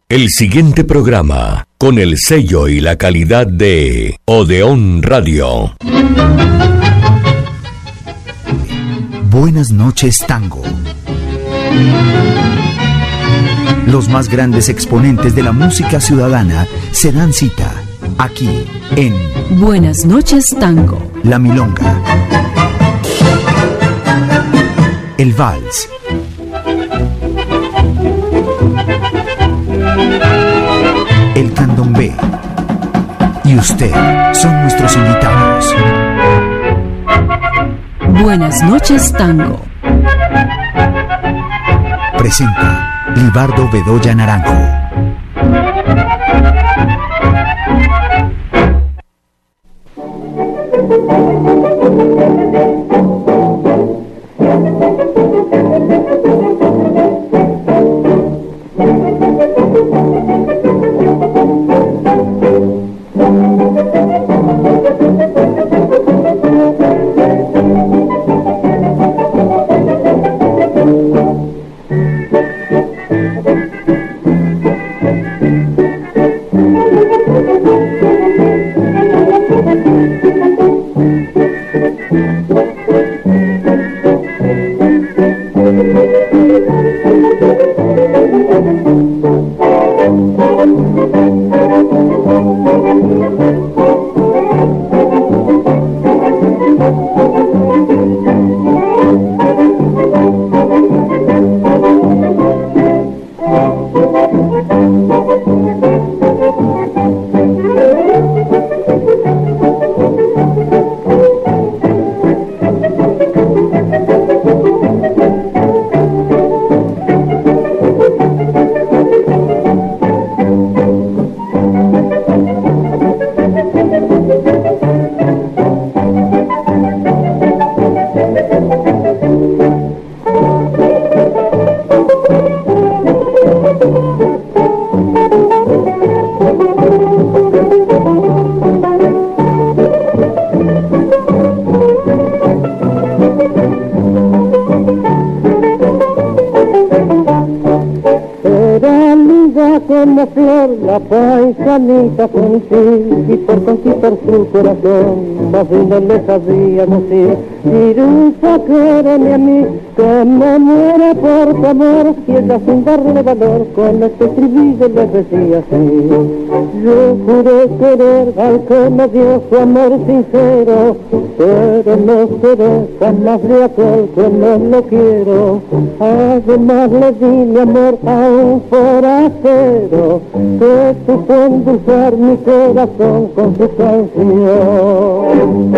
El siguiente programa, con el sello y la calidad de Odeón Radio. Buenas noches, tango. Los más grandes exponentes de la música ciudadana se dan cita aquí en Buenas noches, tango. La Milonga, el vals, el candombe y usted son nuestros invitados. Buenas noches, tango. Presenta Libardo Bedoya Naranjo. La paisanita contigo y por conquistar su corazón, más no le sabía decir. Cirusa, quéreme a mí, que me muere por tu amor, y ella sin darle valor, con este estribillo le decía así. Yo juré querer al que me dio su amor sincero, pero no seré jamás de aquel que no lo quiero. Además le di mi amor a un forastero, que supo endulzar mi corazón con su canción.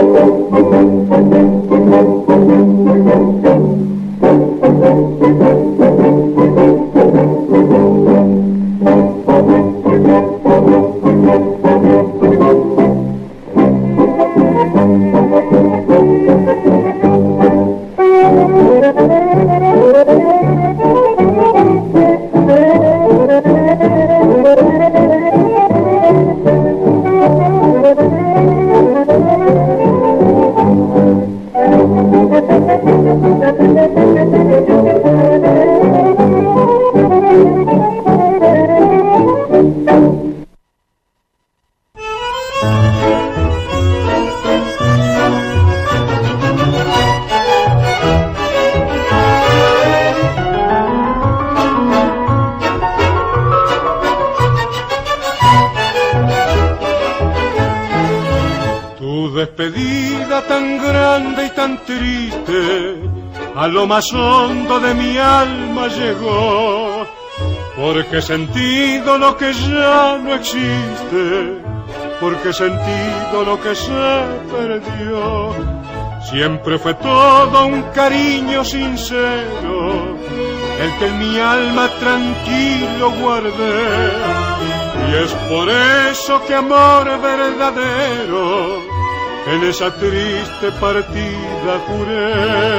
Despedida tan grande y tan triste, a lo más hondo de mi alma llegó, porque he sentido lo que ya no existe, porque he sentido lo que se perdió. Siempre fue todo un cariño sincero, el que en mi alma tranquilo guardé, y es por eso que amor verdadero en esa triste partida juré.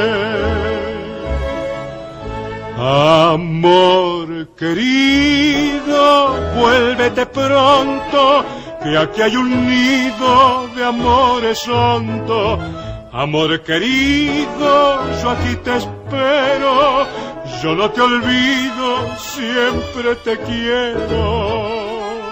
Amor querido, vuélvete pronto, que aquí hay un nido de amores hondo. Amor querido, yo aquí te espero, yo no te olvido, siempre te quiero.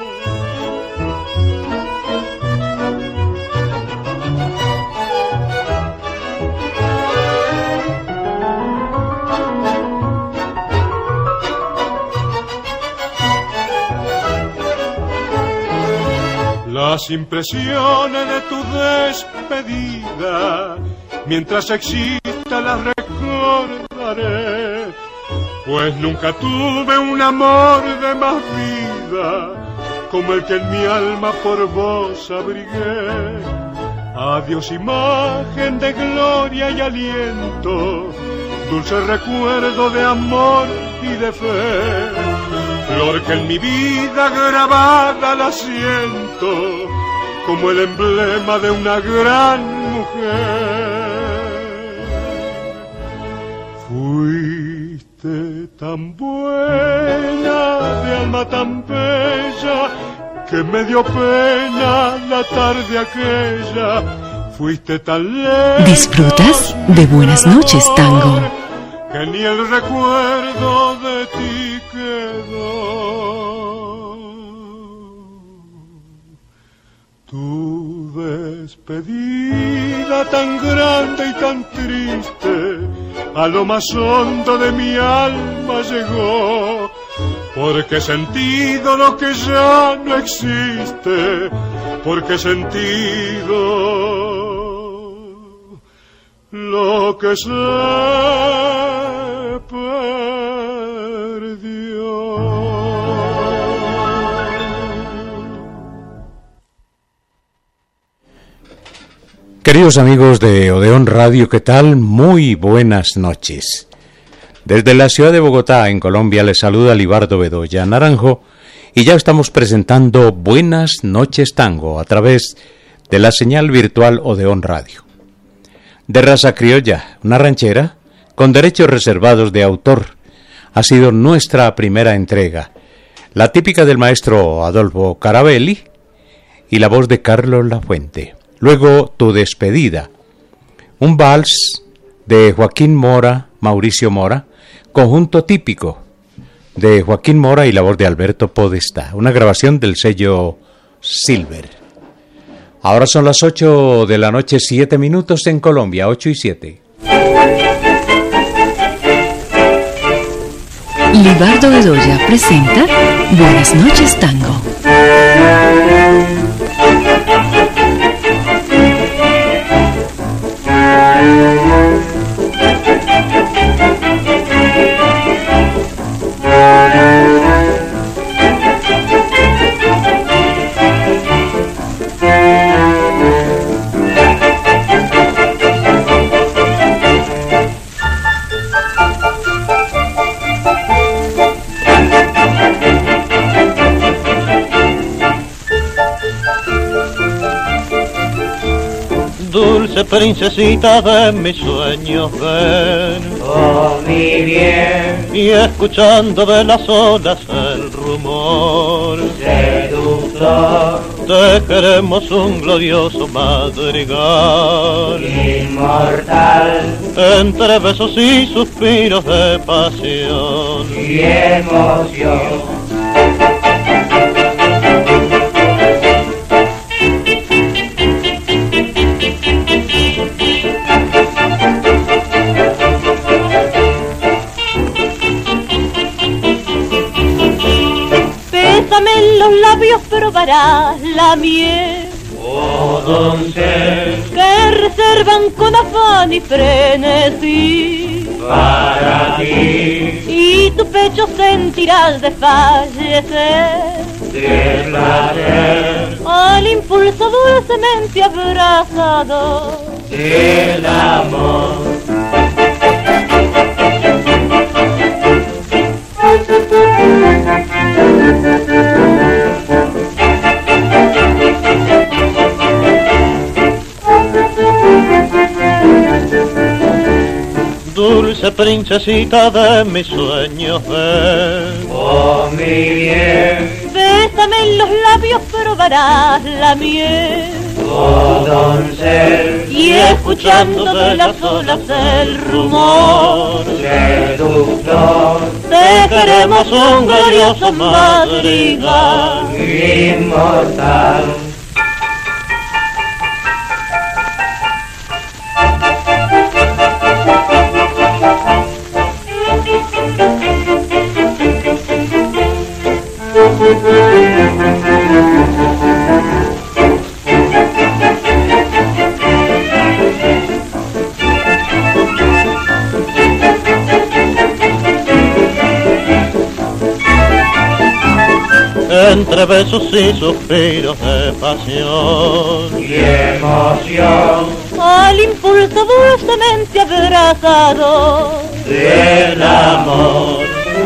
Las impresiones de tu despedida, mientras exista las recordaré, pues nunca tuve un amor de más vida como el que en mi alma por vos abrigué. Adiós, imagen de gloria y aliento, dulce recuerdo de amor y de fe, flor que en mi vida grabada la siento como el emblema de una gran mujer. Fuiste tan buena, de alma tan bella, que me dio pena la tarde aquella. Fuiste tan lejos. ¿Disfrutas de Buenas Noches, Tango? Que ni el recuerdo de ti quedó. Tu despedida tan grande y tan triste a lo más hondo de mi alma llegó, porque he sentido lo que ya no existe, porque he sentido lo que se perdió. Queridos amigos de Odeón Radio, ¿qué tal? Muy buenas noches. Desde la ciudad de Bogotá, en Colombia, les saluda Libardo Bedoya Naranjo y ya estamos presentando Buenas Noches Tango a través de la señal virtual Odeón Radio. De raza criolla, una ranchera con derechos reservados de autor, ha sido nuestra primera entrega, la típica del maestro Adolfo Carabelli y la voz de Carlos Lafuente. Luego Tu Despedida, un vals de Joaquín Mora, Mauricio Mora, conjunto típico de Joaquín Mora y la voz de Alberto Podestá, una grabación del sello Silver. Ahora son las 8 de la noche, 7 minutos en Colombia, 8 y 7. Libardo Bedoya presenta Buenas Noches, Tango. Dulce princesita de mis sueños, ven, oh mi bien, y escuchando de las olas el rumor seductor, te queremos un glorioso madrigal, inmortal, entre besos y suspiros de pasión y emoción. En los labios probarás la miel, oh doncel, que reservan con afán y frenesí para ti, y tu pecho sentirás desfallecer de placer al impulso dulcemente abrazado del amor. Dulce princesita de mis sueños, ven, oh mi bien, bésame en los labios, probarás la miel, oh doncel, y escuchando de las olas el rumor seductor, te queremos un glorioso madrigal inmortal. Entre besos y suspiros de pasión y emoción al impulso dulcemente abrazado del amor.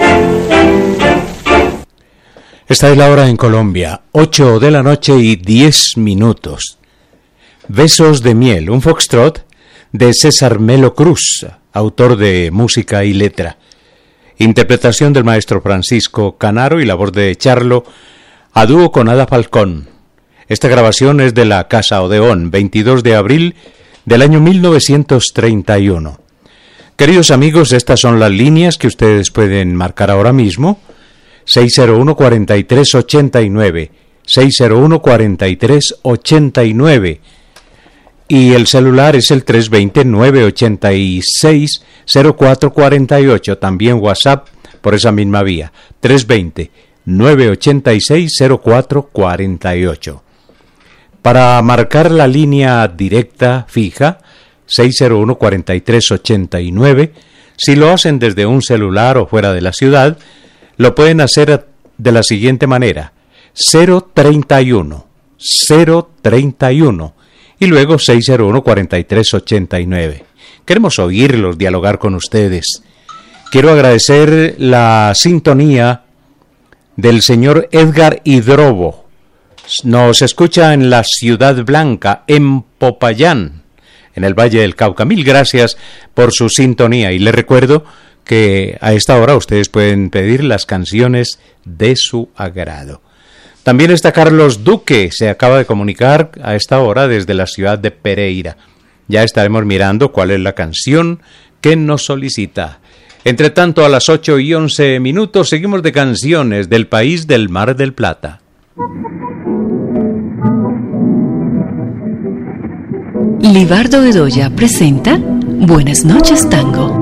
Esta es la hora en Colombia, 8 de la noche y 10 minutos. Besos de miel, un foxtrot de César Melo Cruz, autor de música y letra. Interpretación del maestro Francisco Canaro y la voz de Charlo, a dúo con Ada Falcón. Esta grabación es de la Casa Odeón, 22 de abril del año 1931. Queridos amigos, estas son las líneas que ustedes pueden marcar ahora mismo. 601-4389, 601-4389. Y el celular es el 320-986-0448. También WhatsApp por esa misma vía. 320-986-0448. Para marcar la línea directa fija, 601-4389. Si lo hacen desde un celular o fuera de la ciudad, lo pueden hacer de la siguiente manera. 031 y luego 601-4389. Queremos oírlos, dialogar con ustedes. Quiero agradecer la sintonía del señor Edgar Hidrobo. Nos escucha en la Ciudad Blanca, en Popayán, en el Valle del Cauca. Mil gracias por su sintonía y les recuerdo que a esta hora ustedes pueden pedir las canciones de su agrado. También está Carlos Duque, se acaba de comunicar a esta hora desde la ciudad de Pereira. Ya estaremos mirando cuál es la canción que nos solicita. Entre tanto, a las 8:11 minutos seguimos de canciones del país del Mar del Plata. Libardo Bedoya presenta Buenas noches, Tango.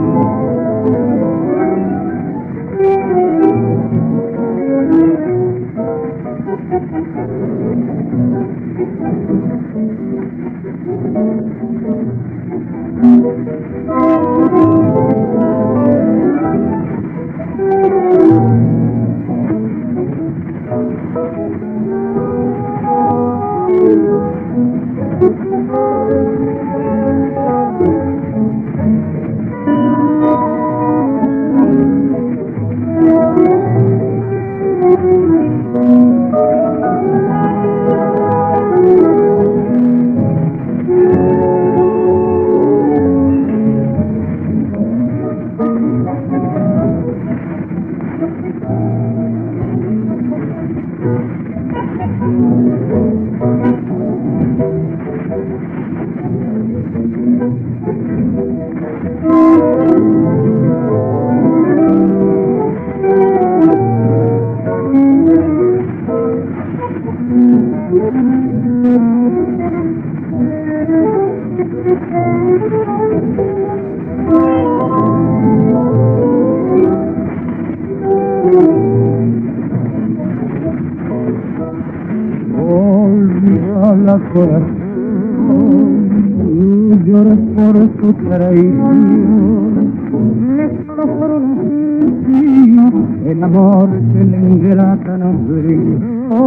El amor que le ingrata nos brindó,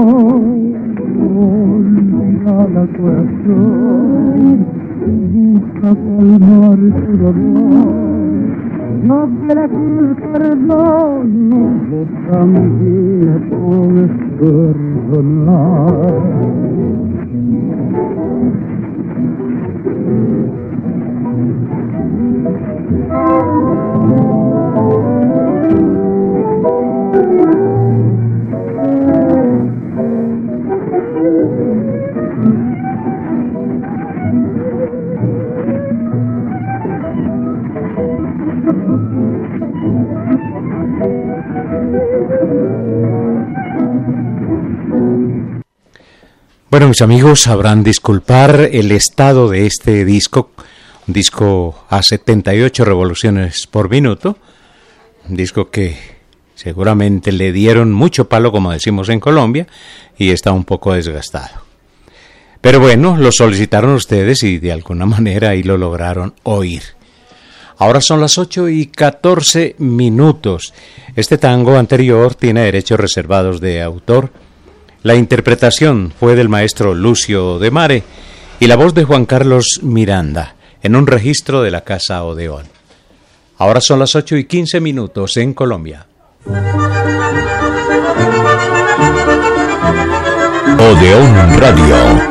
olvida la corazón, busca calmar su dolor, no quiere que el perdón, no también puedes perdonar. Bueno, mis amigos sabrán disculpar el estado de este disco, un disco a 78 revoluciones por minuto, un disco que seguramente le dieron mucho palo, como decimos en Colombia, y está un poco desgastado. Pero bueno, lo solicitaron ustedes y de alguna manera ahí lo lograron oír. Ahora son las 8:14. Este tango anterior tiene derechos reservados de autor. La interpretación fue del maestro Lucio de Mare y la voz de Juan Carlos Miranda en un registro de la Casa Odeón. Ahora son las 8:15 en Colombia. Odeón Radio.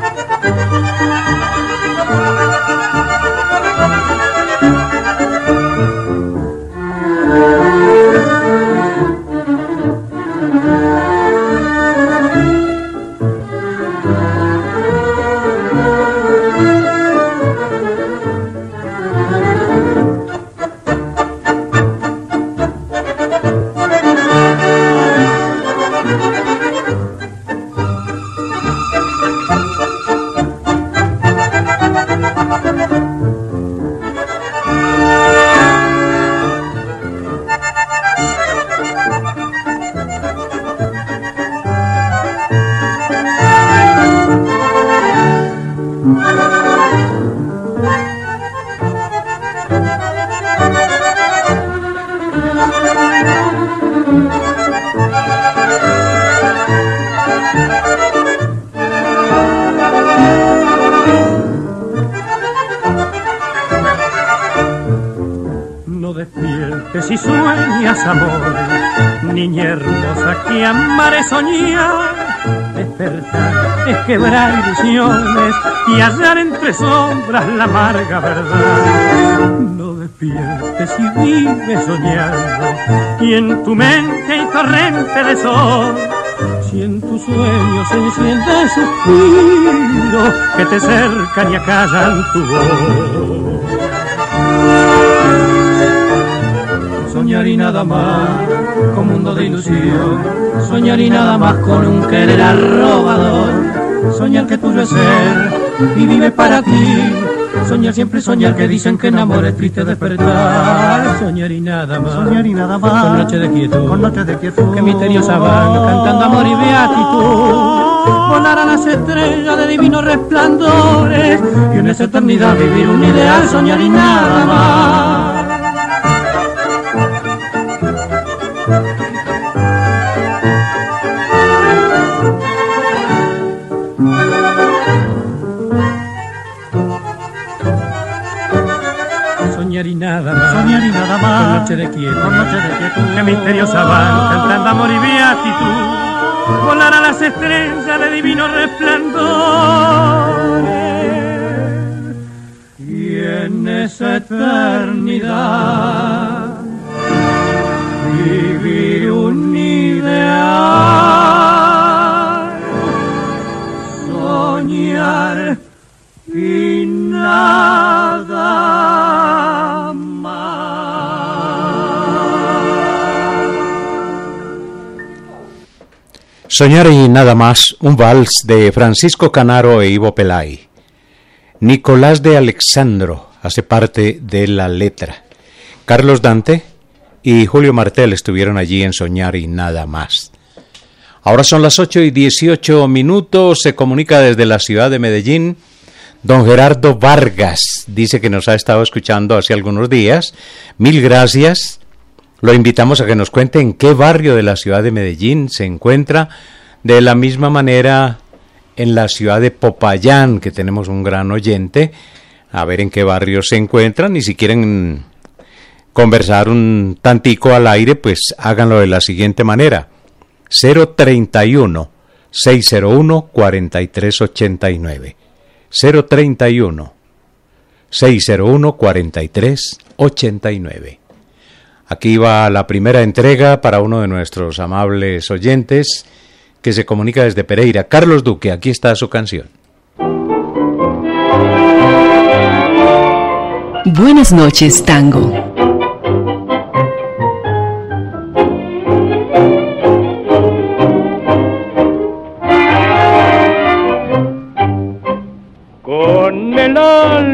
Si sueñas amor, niña hermosa, que amar es soñar, despertar es quebrar ilusiones y hallar entre sombras la amarga verdad. No despiertes y vives soñando, y en tu mente hay torrente de sol. Si en tus sueños se enciende suspiros que te cercan y acallan tu voz. Soñar y nada más con mundo de ilusión, soñar y nada más con un querer arrobador, soñar que tuyo es ser y vive para ti, soñar siempre soñar que dicen que en amor es triste despertar, soñar y nada más con noche de quietud, que misteriosa van cantando amor y beatitud, volar a las estrellas de divinos resplandores y en esa eternidad vivir un ideal, soñar y nada más. Soñar y nada más, con noche de quietud, que misteriosa van cantando amor y beatitud, volar a las estrellas de divinos resplandores y en esa eternidad vivir un ideal, soñar y nada más. Soñar y nada más, un vals de Francisco Canaro e Ivo Pelay. Nicolás de Alexandro hace parte de la letra. Carlos Dante y Julio Martel estuvieron allí en Soñar y nada más. Ahora son las 8:18. Se comunica desde la ciudad de Medellín don Gerardo Vargas. Dice que nos ha estado escuchando hace algunos días. Mil gracias. Lo invitamos a que nos cuente en qué barrio de la ciudad de Medellín se encuentra. De la misma manera en la ciudad de Popayán, que tenemos un gran oyente. A ver en qué barrio se encuentran y si quieren conversar un tantico al aire, pues háganlo de la siguiente manera: 031-601-4389. 031-601-4389. Aquí va la primera entrega para uno de nuestros amables oyentes que se comunica desde Pereira. Carlos Duque, aquí está su canción. Buenas noches, tango.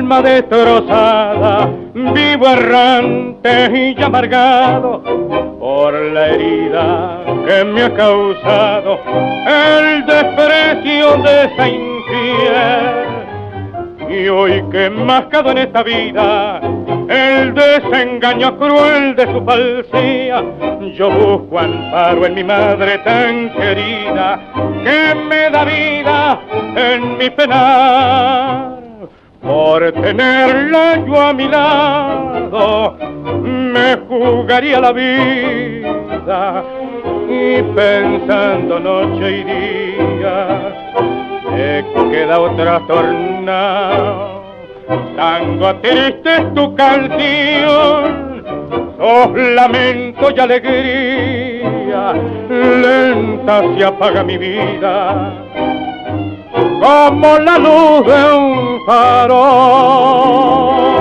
alma destrozada, vivo errante y amargado por la herida que me ha causado el desprecio de esa infiel. Y hoy que he mascado en esta vida el desengaño cruel de su falsía, yo busco amparo en mi madre tan querida que me da vida en mi penar. Por tenerla yo a mi lado me jugaría la vida, y pensando noche y día he quedado trastornado. Tango triste es tu canción, sos lamento y alegría, lenta se apaga mi vida como la luz de un farol.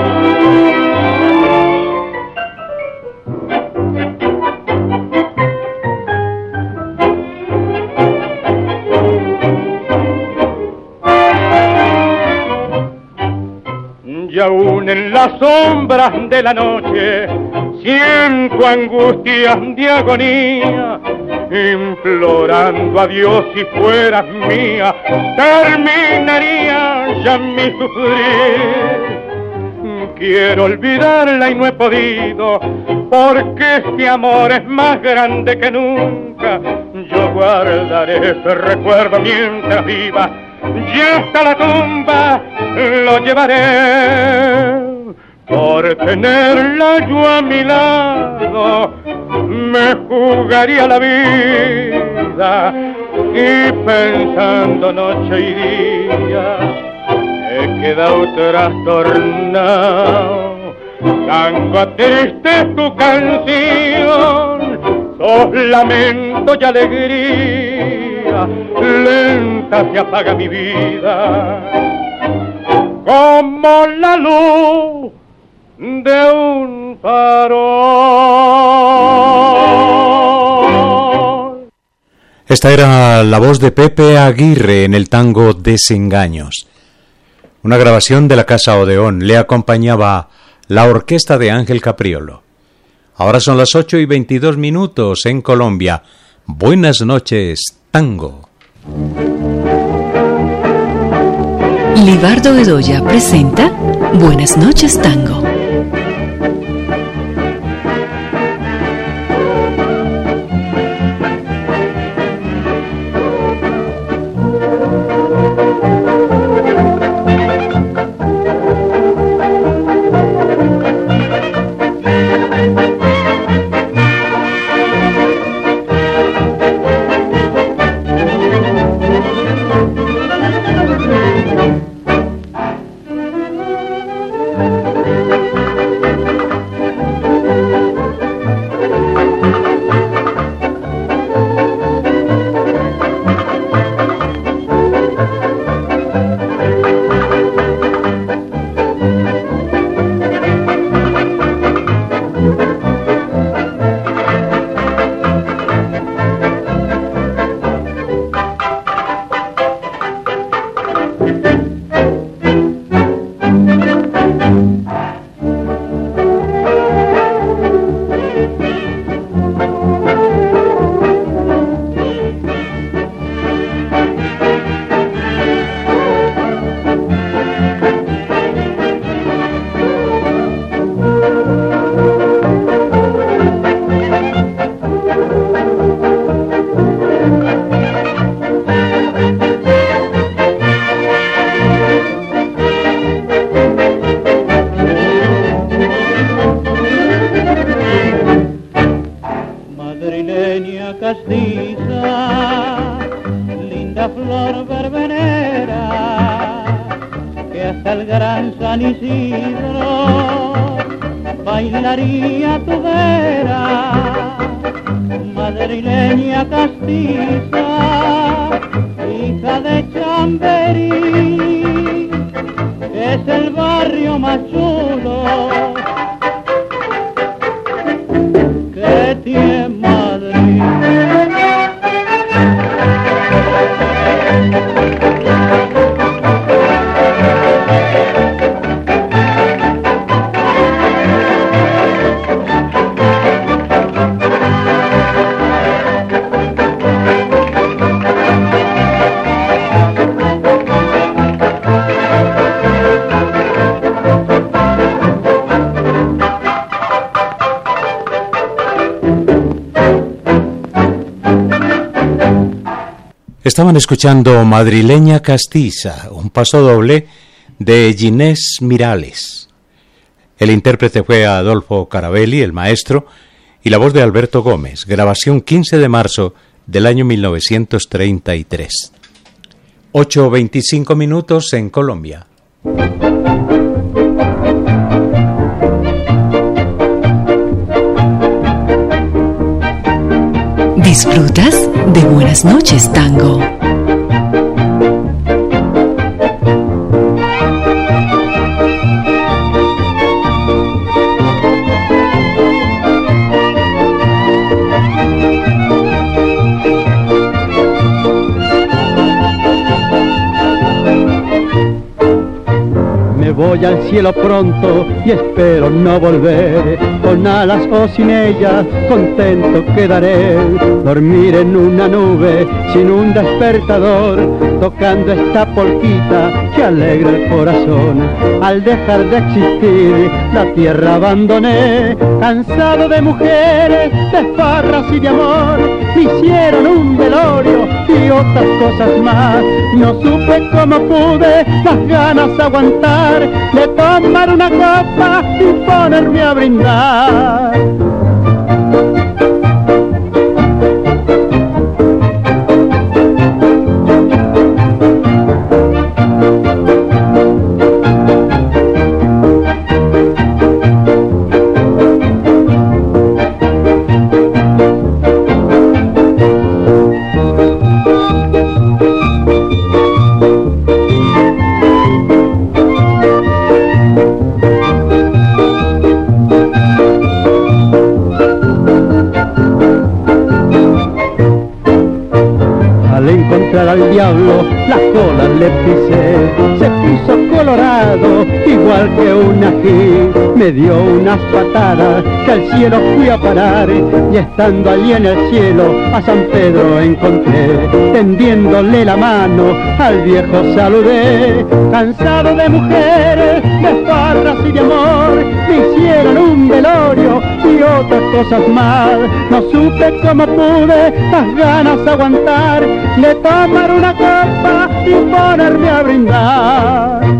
Y aún en las sombras de la noche siento angustias de agonía, implorando a Dios si fueras mía, terminaría ya mi sufrir. Quiero olvidarla y no he podido, porque este amor es más grande que nunca. Yo guardaré ese recuerdo mientras viva, y hasta la tumba lo llevaré. Por tenerla yo a mi lado me jugaría la vida, y pensando noche y día he quedado trastornado. Tango triste es tu canción, sos lamento y alegría, lenta se apaga mi vida como la luz de un farol. Esta era la voz de Pepe Aguirre en el tango Desengaños, una grabación de la Casa Odeón. Le acompañaba la orquesta de Ángel Capriolo. Ahora son las 8:22 en Colombia. Buenas noches, tango. Libardo Bedoya presenta Buenas noches, tango. Estaban escuchando Madrileña Castiza, un paso doble de Ginés Mirales. El intérprete fue Adolfo Carabelli, el maestro, y la voz de Alberto Gómez, grabación 15 de marzo del año 1933. 8:25 minutos en Colombia. ¿Disfrutas de Buenas noches, Tango? Voy al cielo pronto y espero no volver, con alas o sin ellas, contento quedaré, dormir en una nube sin un despertador, tocando esta polquita que alegra el corazón. Al dejar de existir, la tierra abandoné, cansado de mujeres, de farras y de amor, me hicieron un velorio y otras cosas más, no supe cómo pude las ganas aguantar, de tomar una copa y ponerme a brindar. Al diablo la cola le pisé, se puso colorado igual que un ají, me dio unas patadas que al cielo fui a parar, y estando allí en el cielo a San Pedro encontré, tendiéndole la mano al viejo saludé, cansado de mujeres, de farras y de amor, me hicieron un velorio y otras cosas más, no supe cómo pude las ganas aguantar, de tomar una copa y ponerme a brindar.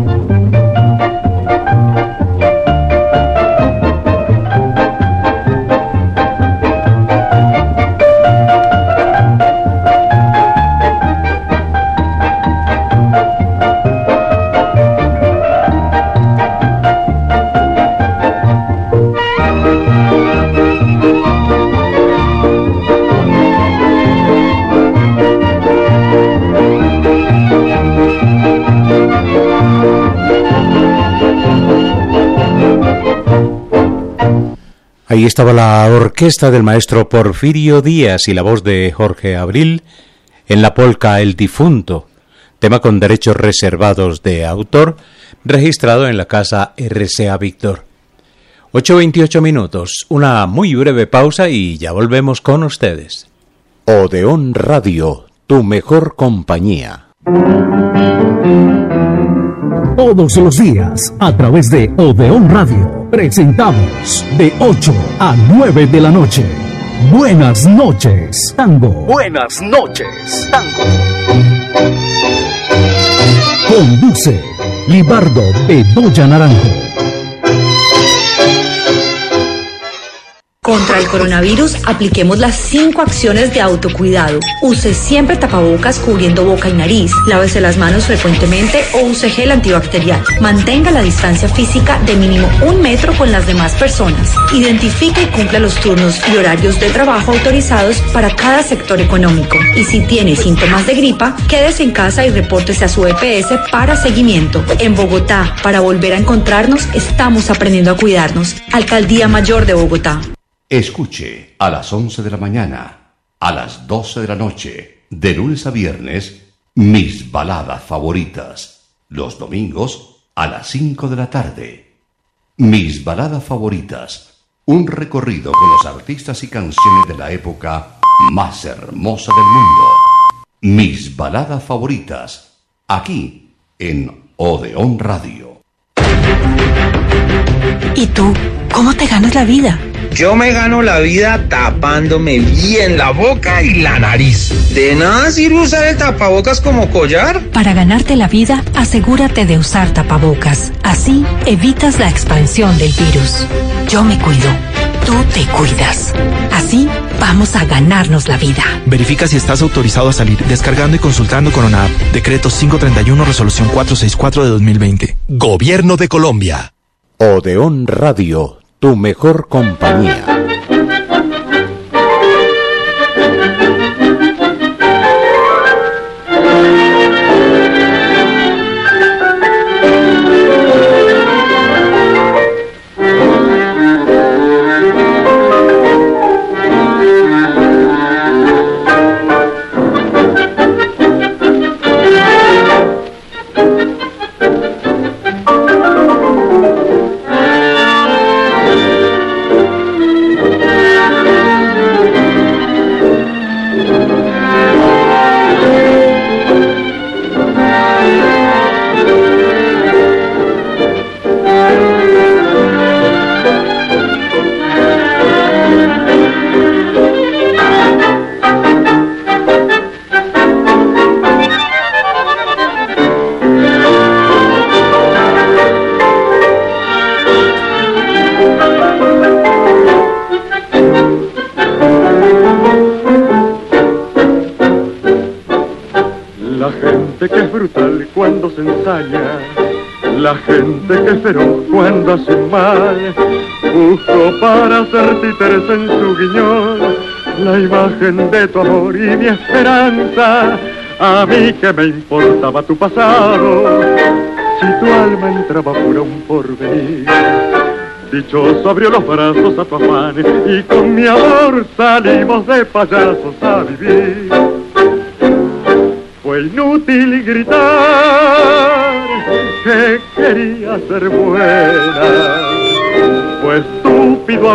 Ahí estaba la orquesta del maestro Porfirio Díaz y la voz de Jorge Abril en la polca El Difunto, tema con derechos reservados de autor, registrado en la casa RCA Víctor. 8:28 minutos, una muy breve pausa y ya volvemos con ustedes. Odeón Radio, tu mejor compañía. Todos los días, a través de Odeón Radio, presentamos de 8 a 9 de la noche. Buenas noches, Tango. Buenas noches, Tango. Conduce Libardo Bedoya Naranjo. Contra el coronavirus, apliquemos las 5 acciones de autocuidado. Use siempre tapabocas cubriendo boca y nariz. Lávese las manos frecuentemente o use gel antibacterial. Mantenga la distancia física de mínimo 1 metro con las demás personas. Identifique y cumpla los turnos y horarios de trabajo autorizados para cada sector económico. Y si tiene síntomas de gripa, quédese en casa y repórtese a su EPS para seguimiento. En Bogotá, para volver a encontrarnos, estamos aprendiendo a cuidarnos. Alcaldía Mayor de Bogotá. Escuche a las 11 de la mañana, a las 12 de la noche, de lunes a viernes, mis baladas favoritas. Los domingos a las 5 de la tarde. Mis baladas favoritas. Un recorrido con los artistas y canciones de la época más hermosa del mundo. Mis baladas favoritas. Aquí en Odeón Radio. ¿Y tú? ¿Cómo te ganas la vida? Yo me gano la vida tapándome bien la boca y la nariz. ¿De nada sirve usar el tapabocas como collar? Para ganarte la vida, asegúrate de usar tapabocas. Así evitas la expansión del virus. Yo me cuido. Tú te cuidas. Así vamos a ganarnos la vida. Verifica si estás autorizado a salir descargando y consultando Corona App. Decreto 531, resolución 464 de 2020. Gobierno de Colombia. Odeón Radio, tu mejor compañía. La gente que es feroz cuando hace mal, busco para ser títeres en su guiñol la imagen de tu amor y mi esperanza. A mí que me importaba tu pasado, si tu alma entraba pura un porvenir. Dichoso abrió los brazos a tu afán y con mi amor salimos de payasos a vivir. Fue inútil gritar que quería ser buena, fue estúpido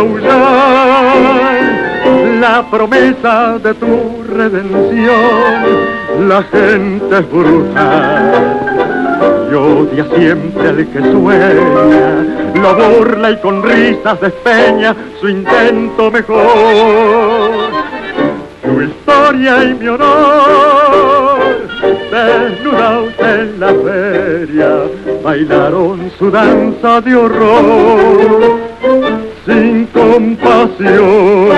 aullar la promesa de tu redención. La gente es brutal y odia siempre al que sueña, lo burla y con risas despeña su intento mejor. Tu historia y mi honor, desnudados en la feria, bailaron su danza de horror, sin compasión.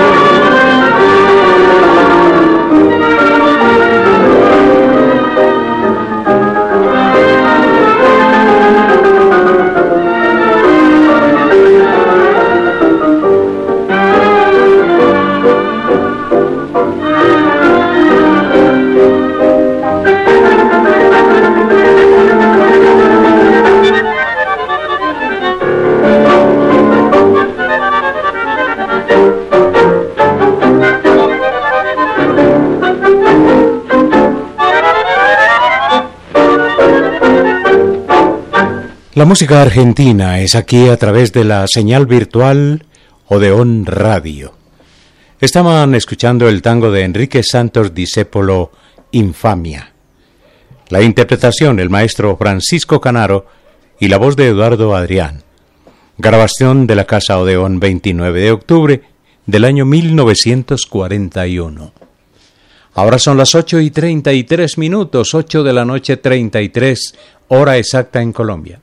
La música argentina es aquí a través de la señal virtual Odeón Radio. Estaban escuchando el tango de Enrique Santos Discépolo, Infamia. La interpretación, el maestro Francisco Canaro y la voz de Eduardo Adrián. Grabación de la Casa Odeón, 29 de octubre del año 1941. Ahora son las 8:33 minutos, 8 de la noche 33, hora exacta en Colombia.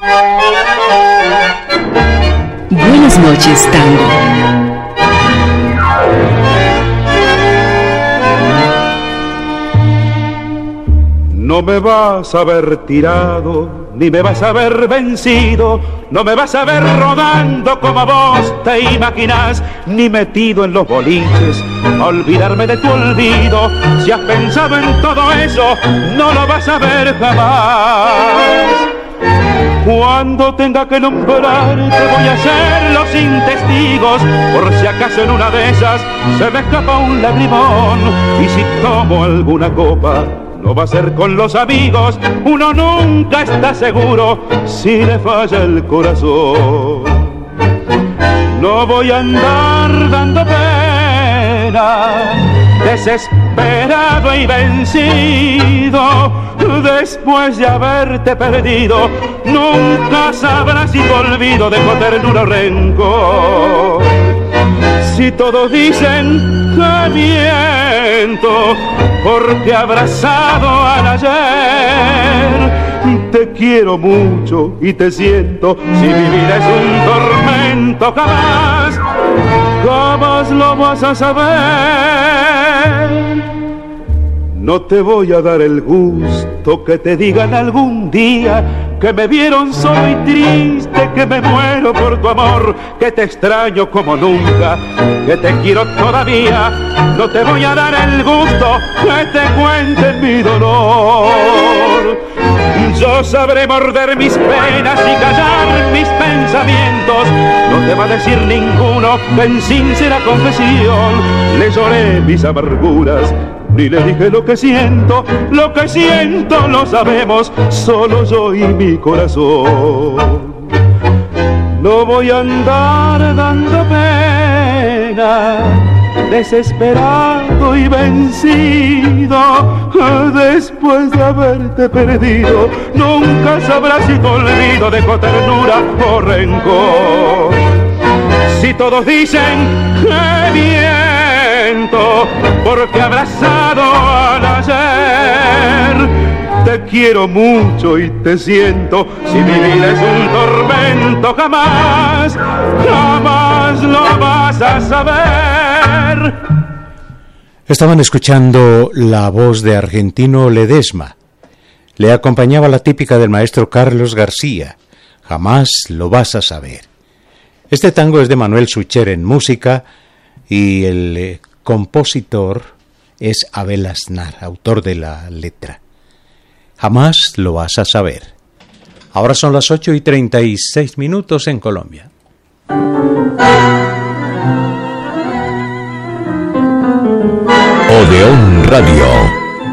Buenas noches, tango. No me vas a ver tirado, ni me vas a ver vencido, no me vas a ver rodando como vos te imaginás, ni metido en los boliches a olvidarme de tu olvido. Si has pensado en todo eso, no lo vas a ver jamás. Cuando tenga que nombrarte voy a hacerlo sin testigos, por si acaso en una de esas se me escapa un lagrimón. Y si tomo alguna copa, no va a ser con los amigos, uno nunca está seguro si le falla el corazón. No voy a andar dando pena, desesperado y vencido. Después de haberte perdido, nunca sabrás si tu olvido dejó ternura o rencor. Si todos dicen que miento, porque abrazado al ayer, te quiero mucho y te siento. Si mi vida es un tormento, jamás lo vas a saber. No te voy a dar el gusto que te digan algún día que me vieron solo y triste, que me muero por tu amor, que te extraño como nunca, que te quiero todavía. No te voy a dar el gusto que te cuente mi dolor. Yo sabré morder mis penas y callar mis pensamientos. No te va a decir ninguno que en sincera confesión le lloré mis amarguras, ni le dije lo que siento lo sabemos solo yo y mi corazón. No voy a andar dando pena, desesperado y vencido, después de haberte perdido. Nunca sabrás si te olvido, dejo ternura o rencor. Si todos dicen que miento, porque abrazado al ayer, te quiero mucho y te siento. Si mi vida es un tormento, jamás lo vas a saber. Estaban escuchando la voz de Argentino Ledesma. Le acompañaba la típica del maestro Carlos García, Jamás lo vas a saber. Este tango es de Manuel Sucher en música y el compositor es Abel Aznar, autor de la letra. Jamás lo vas a saber. Ahora son las 8:36 en Colombia. Odeón Radio.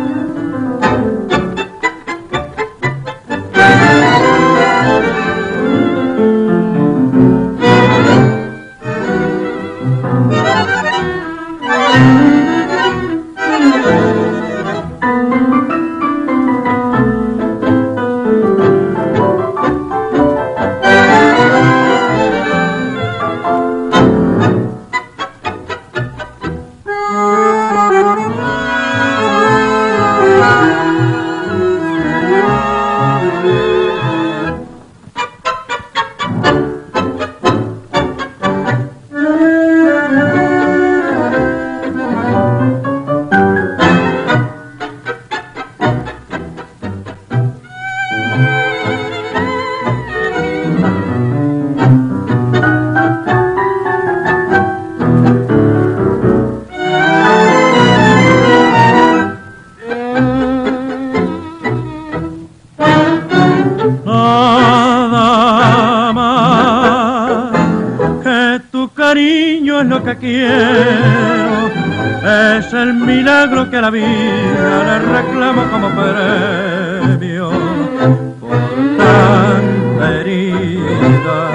Quiero, es el milagro que la vida le reclama como premio por tanta herida.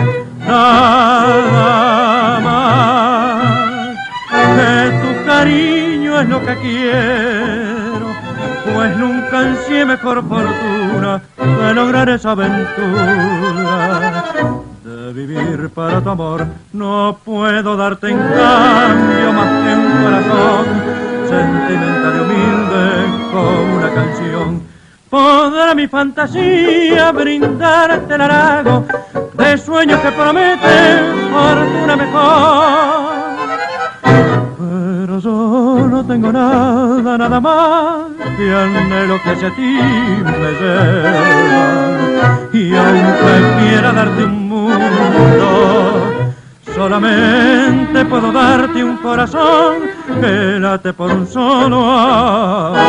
Nada más que tu cariño es lo que quiero, pues nunca ansié mejor fortuna de lograr esa aventura. Vivir para tu amor, no puedo darte en cambio más que un corazón sentimental y humilde como una canción. Podrá mi fantasía brindarte el halago de sueños que prometen fortuna mejor, pero yo no tengo nada más que anhelo que hacia ti me lleva. Y aunque quiera darte un mundo, solamente puedo darte un corazón que late por un solo amor.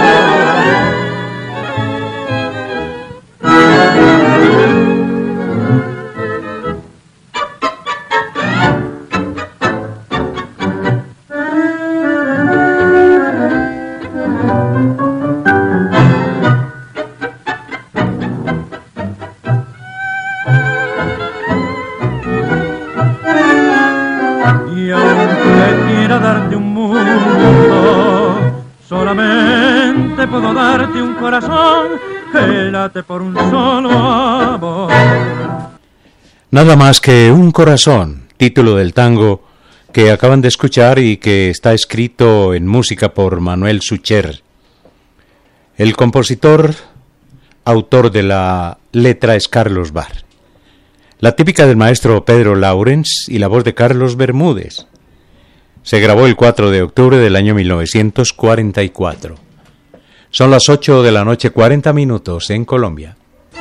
Puedo darte un corazón que late por un solo amor. Nada más que un corazón, título del tango que acaban de escuchar y que está escrito en música por Manuel Sucher. El compositor, autor de la letra, es Carlos Barr. La típica del maestro Pedro Laurens y la voz de Carlos Bermúdez. Se grabó el 4 de octubre del año 1944. Son las 8 de la noche, 40 minutos en Colombia.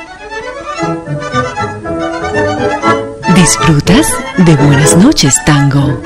¿Disfrutas de Buenas noches, Tango?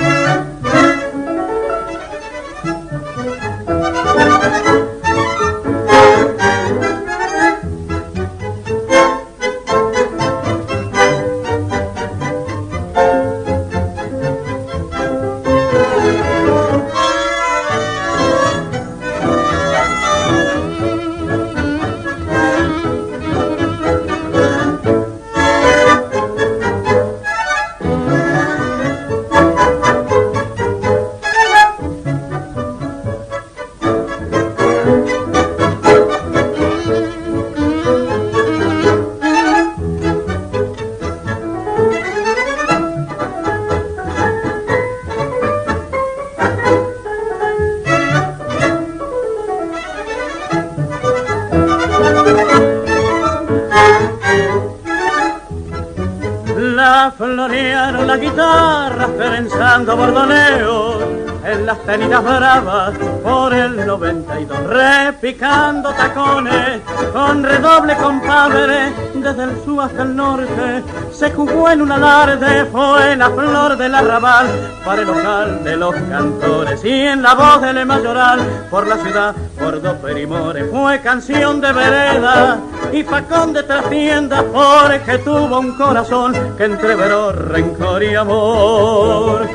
Florearon la guitarra trenzando bordoneos en las tenidas bravas por el 92, repicando tacones con redoble compadre desde el sur hasta el norte. Se jugó en un alarde, fue la flor del arrabal para el local de los cantores, y en la voz del mayoral por la ciudad, por dos perimores, fue canción de vereda y facón de trastienda, porque tuvo un corazón que entreveró rencor y amor.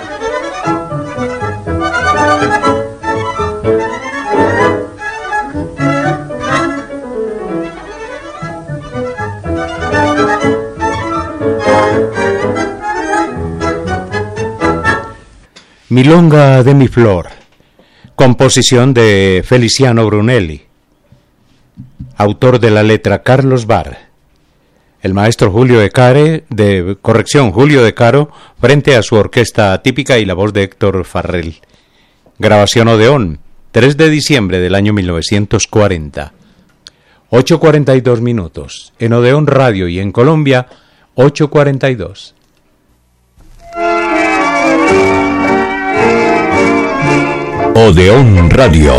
Milonga de mi flor, composición de Feliciano Brunelli, autor de la letra Carlos Barr. El maestro Julio de Caro, frente a su orquesta típica y la voz de Héctor Farrell. Grabación Odeón, 3 de diciembre del año 1940. 8:42 minutos. En Odeón Radio y en Colombia, 8:42. Odeón Radio.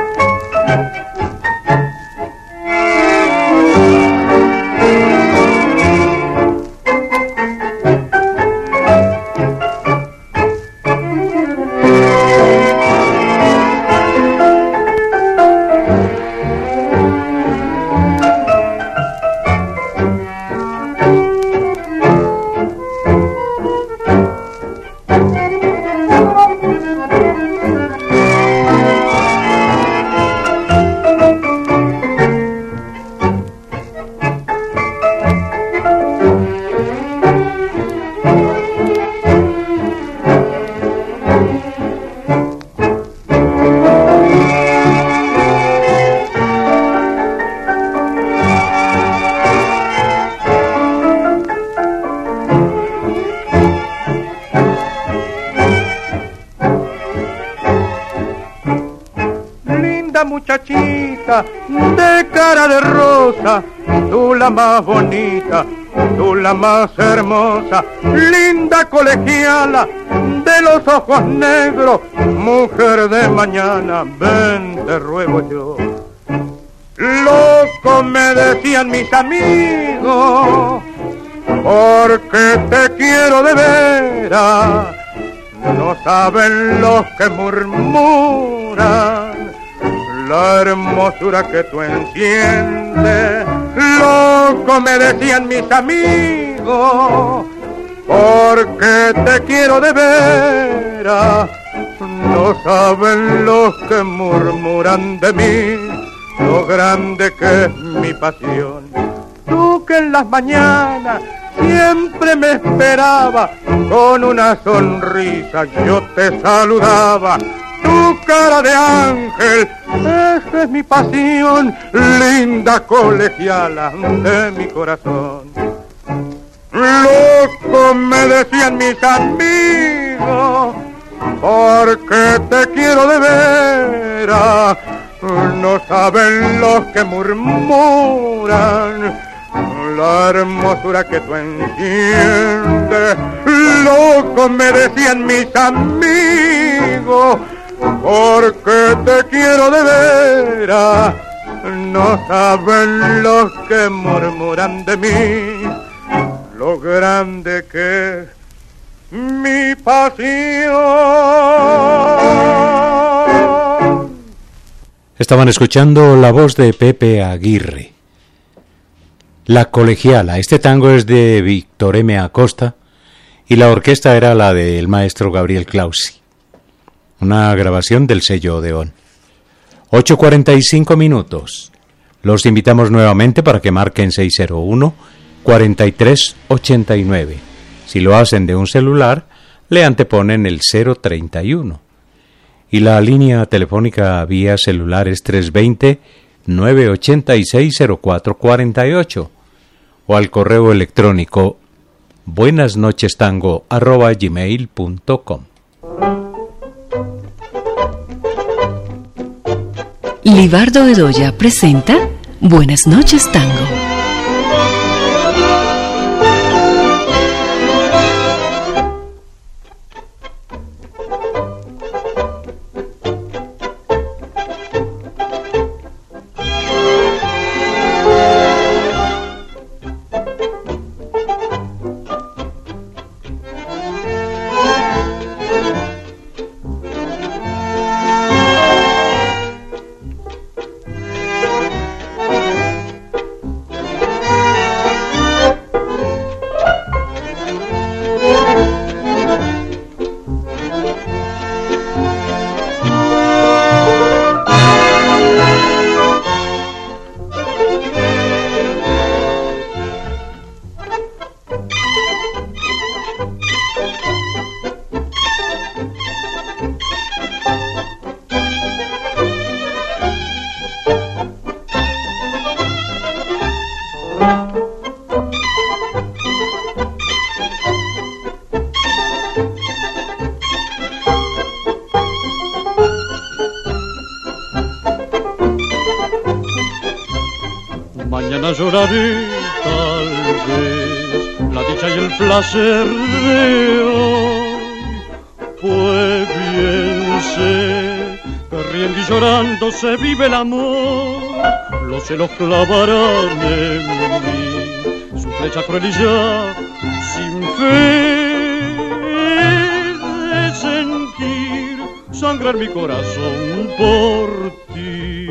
Muchachita de cara de rosa, tú la más bonita, tú la más hermosa, linda colegiala de los ojos negros, mujer de mañana, ven te ruego yo. Loco me decían mis amigos, porque te quiero de veras, no saben los que murmuran la hermosura que tú enciendes. Loco me decían mis amigos, porque te quiero de veras, no saben los que murmuran de mí, lo grande que es mi pasión. Tú que en las mañanas siempre me esperaba, con una sonrisa yo te saludaba. Tu cara de ángel, esa es mi pasión, linda colegiala de mi corazón. Loco me decían mis amigos, porque te quiero de veras. No saben los que murmuran la hermosura que tú enciendes. Loco me decían mis amigos, porque te quiero de veras. No saben los que murmuran de mí lo grande que es mi pasión. Estaban escuchando la voz de Pepe Aguirre. La Colegiala. Este tango es de Víctor M. Acosta y la orquesta era la del maestro Gabriel Clausi. Una grabación del sello Odeón. 8:45 minutos. Los invitamos nuevamente para que marquen 601-4389. Si lo hacen de un celular, le anteponen el 031. Y la línea telefónica vía celular es 320-986-0448 o al correo electrónico buenasnochestango@gmail.com. Libardo Bedoya presenta Buenas noches Tango. Mañana lloraré tal vez la dicha y el placer de hoy, pues bien sé que riendo y llorando se vive el amor. Los celos clavarán en mí su flecha cruel y ya sin fe de sentir sangrar mi corazón por ti.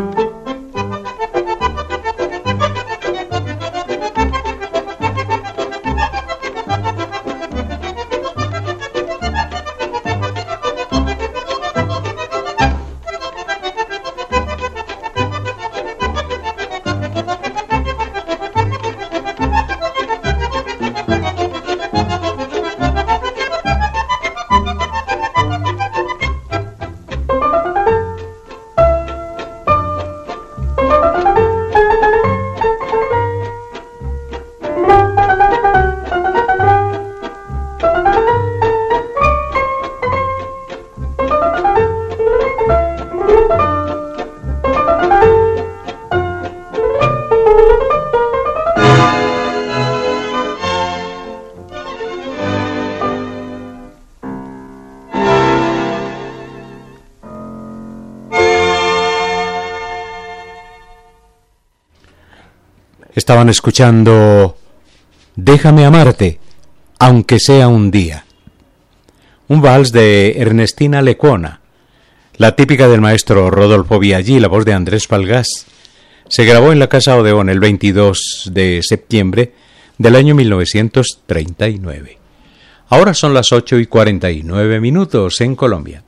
Estaban escuchando Déjame amarte, aunque sea un día. Un vals de Ernestina Lecuona, la típica del maestro Rodolfo Biaggi, la voz de Andrés Palgás. Se grabó en la Casa Odeón el 22 de septiembre del año 1939. Ahora son las 8:49 minutos en Colombia.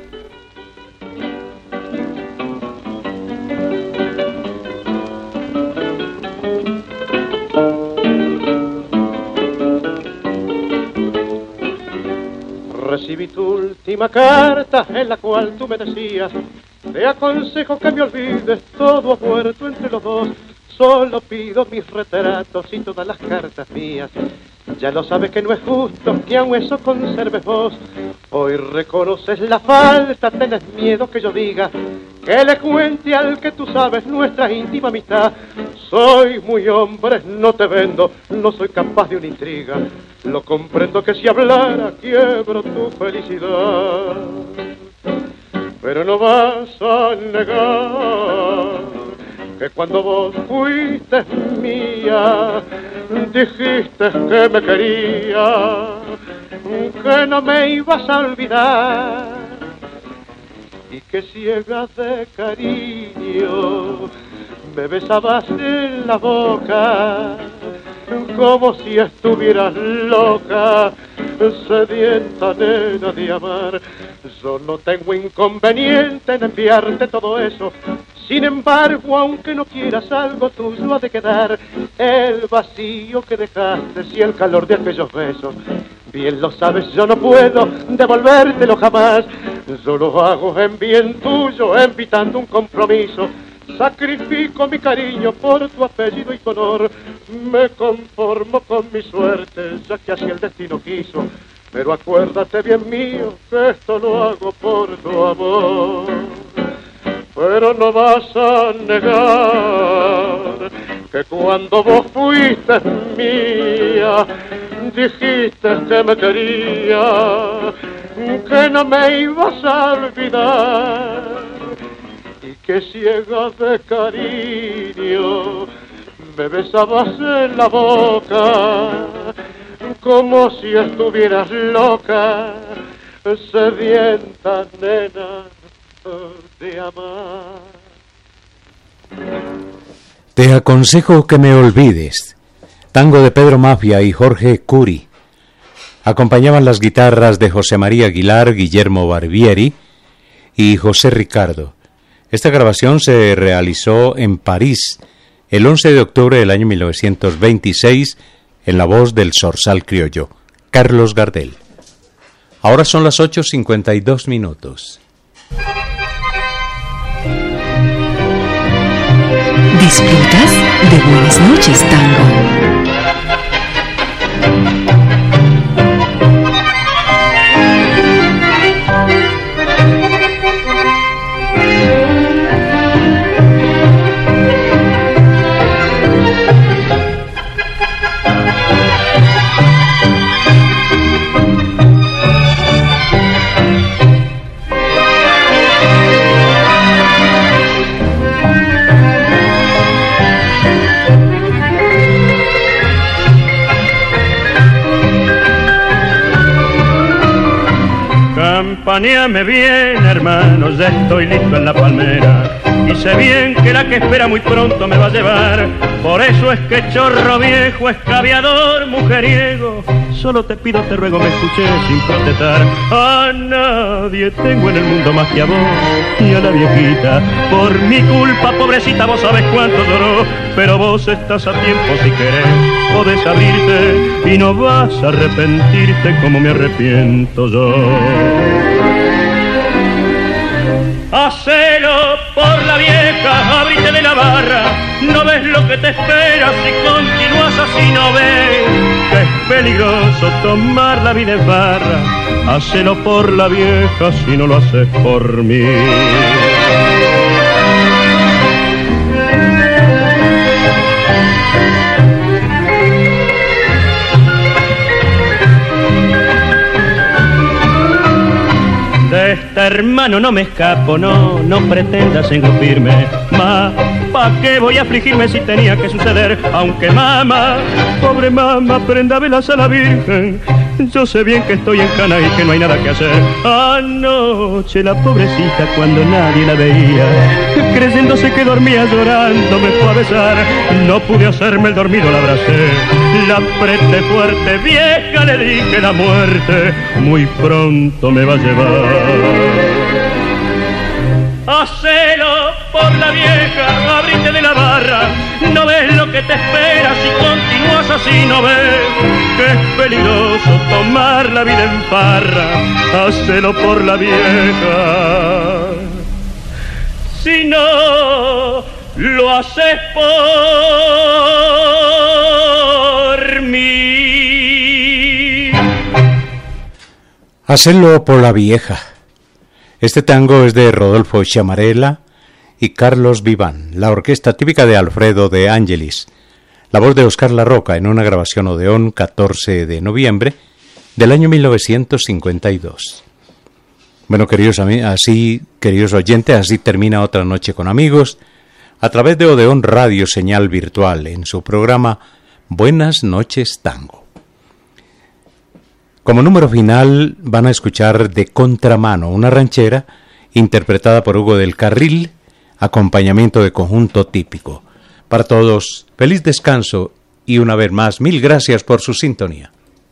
Recibí tu última carta en la cual tú me decías: te aconsejo que me olvides, todo ha muerto entre los dos. Solo pido mis retratos y todas las cartas mías. Ya lo sabes que no es justo que aun eso conserves vos. Hoy reconoces la falta, tenés miedo que yo diga, que le cuente al que tú sabes nuestra íntima amistad. Soy muy hombre, no te vendo, no soy capaz de una intriga. Lo comprendo que si hablara quiebro tu felicidad. Pero no vas a negar que cuando vos fuiste mía, dijiste que me quería, que no me ibas a olvidar, y que ciega de cariño me besabas en la boca, como si estuvieras loca, sedienta nena de amar. Yo no tengo inconveniente en enviarte todo eso. Sin embargo, aunque no quieras, algo tuyo ha de quedar. El vacío que dejaste y el calor de aquellos besos. Bien lo sabes, yo no puedo devolvértelo jamás. Yo lo hago en bien tuyo, evitando un compromiso. Sacrifico mi cariño por tu apellido y tu honor. Me conformo con mi suerte, ya que así el destino quiso. Pero acuérdate bien mío, que esto lo hago por tu amor. Pero no vas a negar que cuando vos fuiste mía, dijiste que me quería, que no me ibas a olvidar, y que ciega de cariño me besabas en la boca, como si estuvieras loca, sedienta nena de amar. Te aconsejo que me olvides. Tango de Pedro Mafia y Jorge Curi. Acompañaban las guitarras de José María Aguilar, Guillermo Barbieri y José Ricardo. Esta grabación se realizó en París el 11 de octubre del año 1926 en la voz del zorzal criollo, Carlos Gardel. Ahora son las 8:52. ¿Disfrutas de Buenas Noches, Tango? Campaneame bien, hermano, ya estoy listo en la palmera. Y sé bien que la que espera muy pronto me va a llevar. Por eso es que chorro viejo, escabiador, mujeriego, solo te pido, te ruego, me escuches sin protestar. A nadie tengo en el mundo más que a vos y a la viejita. Por mi culpa, pobrecita, vos sabés cuánto lloró. Pero vos estás a tiempo si querés, podés abrirte y no vas a arrepentirte como me arrepiento yo. Hacelo por la vieja, abrite de la barra. No ves lo que te espera si continúas así, no ves que es peligroso tomar la vida en barra. Hacelo por la vieja si no lo haces por mí. De esta, hermano, no me escapo, no pretendas engrupirme. ¿Pa' qué voy a afligirme si tenía que suceder? Aunque mamá, pobre mamá, prenda velas a la Virgen. Yo sé bien que estoy en cana y que no hay nada que hacer. Anoche la pobrecita, cuando nadie la veía, creyéndose que dormía llorando, me fue a besar. No pude hacerme el dormido, la abracé, la apreté fuerte. Vieja, le dije, la muerte muy pronto me va a llevar. Hacelo por la vieja, abrite de la barra. No ves lo que te espera si continúas así, no ves que es peligroso tomar la vida en farra. Hacelo por la vieja, si no lo haces por mí. Hacerlo por la vieja. Este tango es de Rodolfo Chamarela y Carlos Viván, la orquesta típica de Alfredo de Angelis, la voz de Oscar Larroca en una grabación Odeón 14 de noviembre del año 1952. Bueno, queridos oyentes, así termina otra noche con amigos a través de Odeón Radio Señal Virtual en su programa Buenas noches Tango. Como número final van a escuchar De Contramano, una ranchera interpretada por Hugo del Carril, acompañamiento de conjunto típico. Para todos, feliz descanso y una vez más, mil gracias por su sintonía.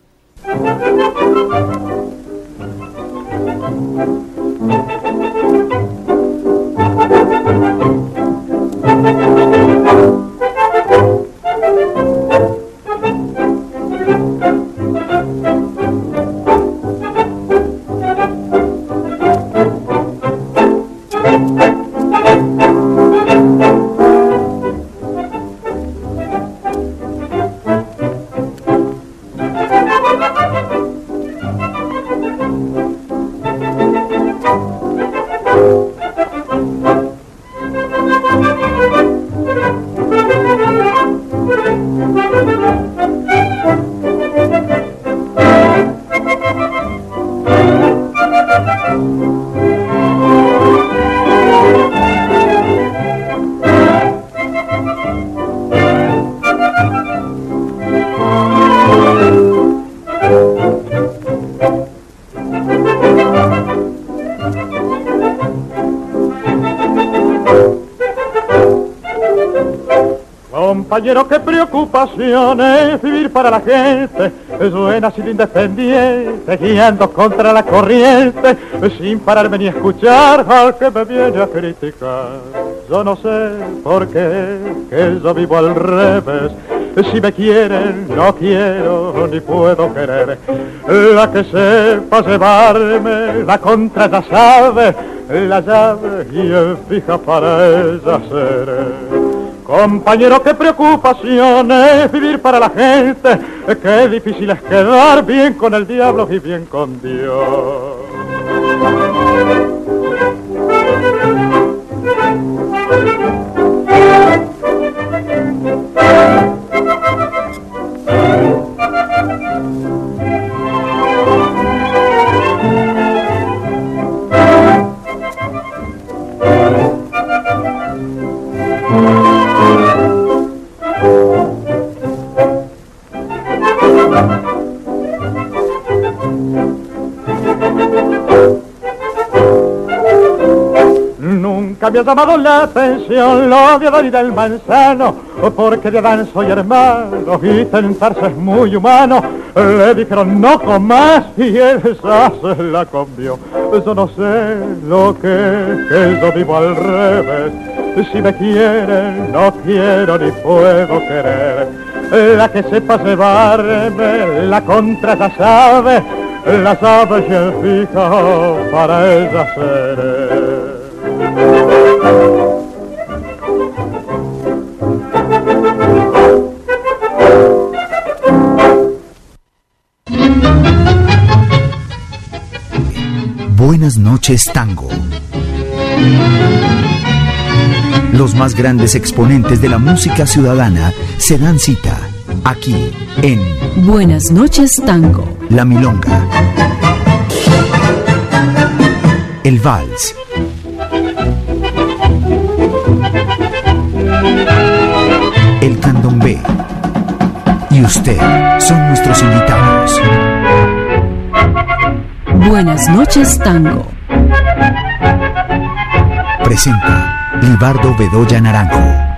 Compañero, qué preocupaciones vivir para la gente, suena así de independiente, guiando contra la corriente, sin pararme ni escuchar al que me viene a criticar. Yo no sé por qué, que yo vivo al revés, si me quieren no quiero ni puedo querer. La que sepa llevarme la contra ya sabe, la llave y es fija para ella ser. Compañero, qué preocupaciones vivir para la gente, qué difícil es quedar bien con el diablo y bien con Dios. Nunca me ha llamado la atención lo de Adán y del Manzano, porque de Adán soy hermano y tentarse es muy humano. Le dijeron no comas y él se la comió. Yo no sé lo que yo vivo al revés. Si me quieren no quiero ni puedo querer. La que sepa llevarme la contra ya sabe, la sabe y el fijo para ella seré. Buenas noches Tango. Los más grandes exponentes de la música ciudadana se dan cita aquí en Buenas noches Tango. La Milonga, el Vals, el Candombe y usted son nuestros invitados. Buenas noches Tango. Presenta Libardo Bedoya Naranjo.